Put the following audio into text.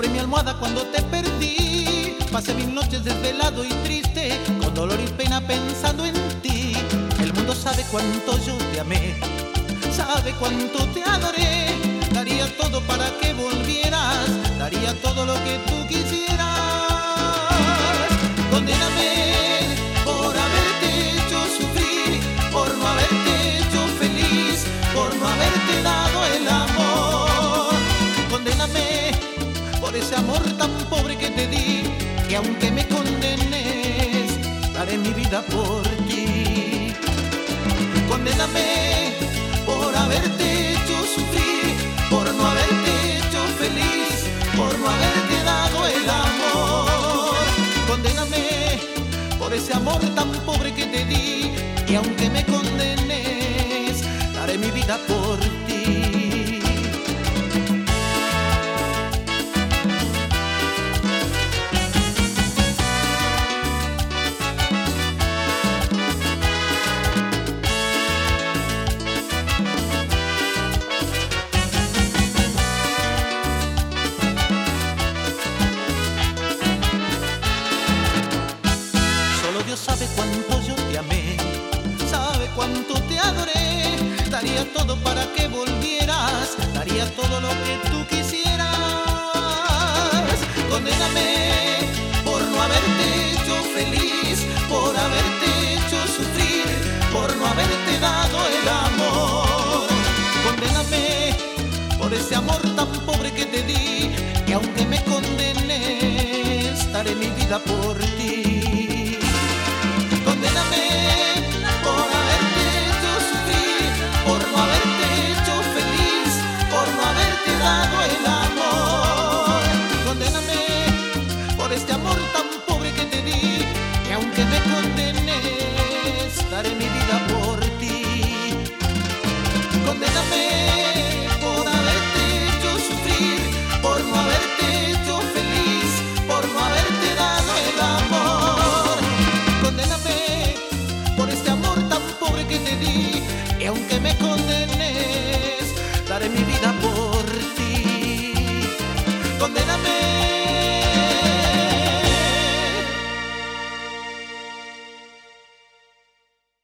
Sobre mi almohada cuando te perdí, pasé mil noches desvelado y triste, con dolor y pena pensando en ti. El mundo sabe cuánto yo te amé, sabe cuánto te adoré. Daría todo para que volvieras, daría todo lo que tú quisieras. Condéname por haberte hecho sufrir, por no haberte hecho feliz, por no haberte dado el amor. Condéname por ese amor tan pobre que te di, que aunque me condenes, daré mi vida por ti. Condéname por haberte hecho sufrir, por no haberte hecho feliz, por no haberte dado el amor. Condéname por ese amor tan pobre que te di, que aunque me condenes, daré mi vida por ti. Dios sabe cuánto yo te amé, sabe cuánto te adoré. Daría todo para que volvieras, daría todo lo que tú quisieras. Condéname por no haberte hecho feliz, por haberte hecho sufrir, por no haberte dado el amor. Condéname por ese amor tan pobre que te di, que aunque me condenes, daré mi vida por ti. Condéname por haberte hecho sufrir, por no haberte hecho feliz, por no haberte dado el amor. Condéname por este amor tan pobre que te di, que aunque me